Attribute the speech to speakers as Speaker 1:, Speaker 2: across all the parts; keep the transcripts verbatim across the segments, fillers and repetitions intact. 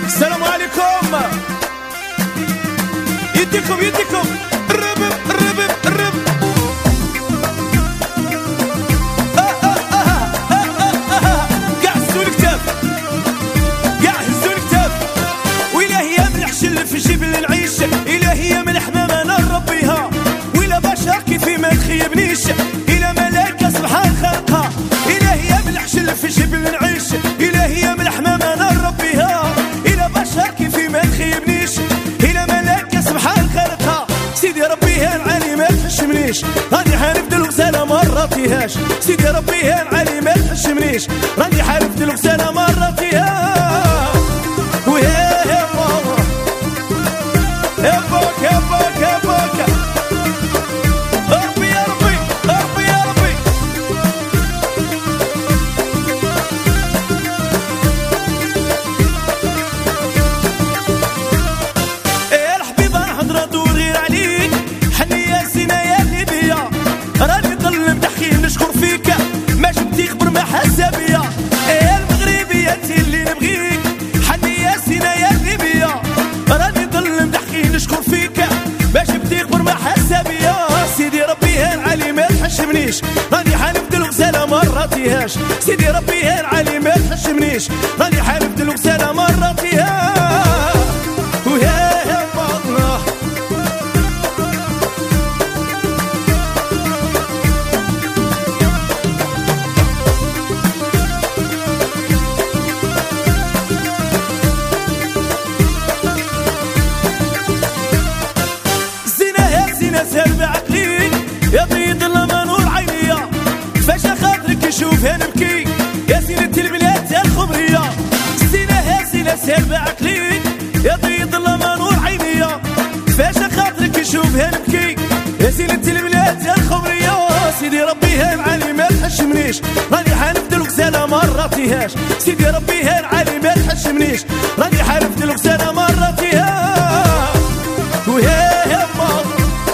Speaker 1: السلام عليكم. يديكم يديكم الربب الربب الربب. كاع هزوا الكتاب كاع هزوا الكتاب. وإلهي يا من الحشل في الجبل نعيش، إلهي يا من الحمامة نربيها، وإلا بشر كيفي ما تخيبنيش، إلا ملاك سبحان خلقها. إلهي يا من الحشل في الجبل نعيش، إلهي يا من الحمامة نربيها، إلا بشر كيفي ما تخيبنيش، إلا ملاك سبحان خلقها. سيدي ربي يا العلي ما تحشمنيش، راني حارف دلوقتي ما راتيهاش. سيدي ربي يا العلي ما تحشمنيش، راني حارف دلوقتي ما راتيهاش. ويا يا ماما يا بوك يا بوك يا بوك. ربي يا ربي ربي يا ربي. يا الحبيبة نحضر دور غير عليك، حني يا سينا يا اللي بيا، راني ضل مدحكي نشكر فيك، ما جبتي خبر ما حاسة بيا. يا المغربية انتي اللي نبغيك، حني يا سينا يا اللي بيا، راني ضل مدحكي نشكر فيك، ما جبتي خبر ما حاسة بيا. سيدي ربي يا العلي ما تحشمنيش، راني حالف دلوقتي ما راتيهاش. سيدي ربي يا العلي ما تحشمنيش، راني حالف دلوقتي ما راتيهاش. ويا يا الله سالب عقلي يا بيض الله نور عينيا، فاش خاطرك نشوفها نبكي يا سينة البلاد يا الخبرية. سينا يا سينا سالب عقلي يا بيض الله نور عينيا، فاش خاطرك نشوفها نبكي يا سينة البلاد يا الخبرية. سيدي ربي يا العالي ما تحشمنيش، راني حالف دلوقتي انا ما راتيهاش. سيدي ربي يا العالي ما تحشمنيش، راني حالف دلوقتي انا ما راتيهاش. ويا يا ماما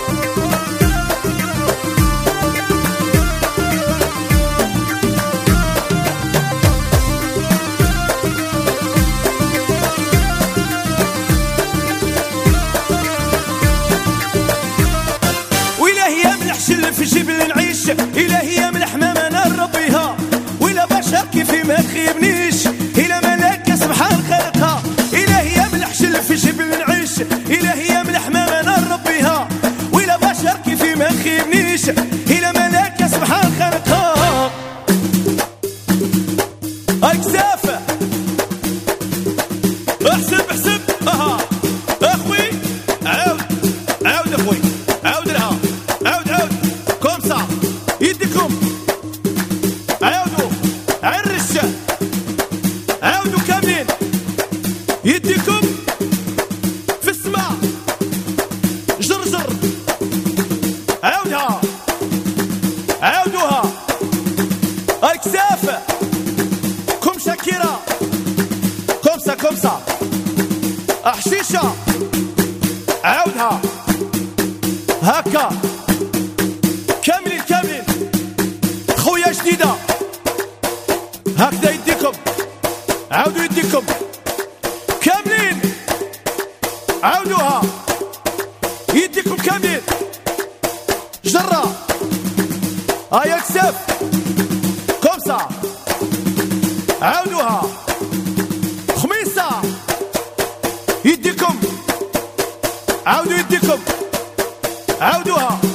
Speaker 1: في الجبل نعيش، إلهي يا من الحمامة نربيها، وإلا بشر كيفي ما تخيبنيش، إلا ملاك سبحان خلقها. إلهي يا من الحشل في الجبل نعيش، إلهي يا من الحمامة نربيها، وإلا بشر كيفي ما تخيبنيش، إلا ملاك سبحان خلقها. هاي كسافة احسب احسب. اها اخوي عاود عاود اخوي عاود لها عاود عاود كومسا. يديكم عاودوا عرش عاودوا كاملين. يديكم في السماء جرجر عاودها عاودوها. هاي كسافة كم شاكرة كومسا كومسا. حشيشة عاودها هكا كاملين كاملين. خويا جديدة هكذا يديكم عاودوا يديكم كاملين عاودوها. يديكم كاملين جرة. هيا كسف كومسا عاودوها. خميسة يديكم عاودوا يديكم عاودوها.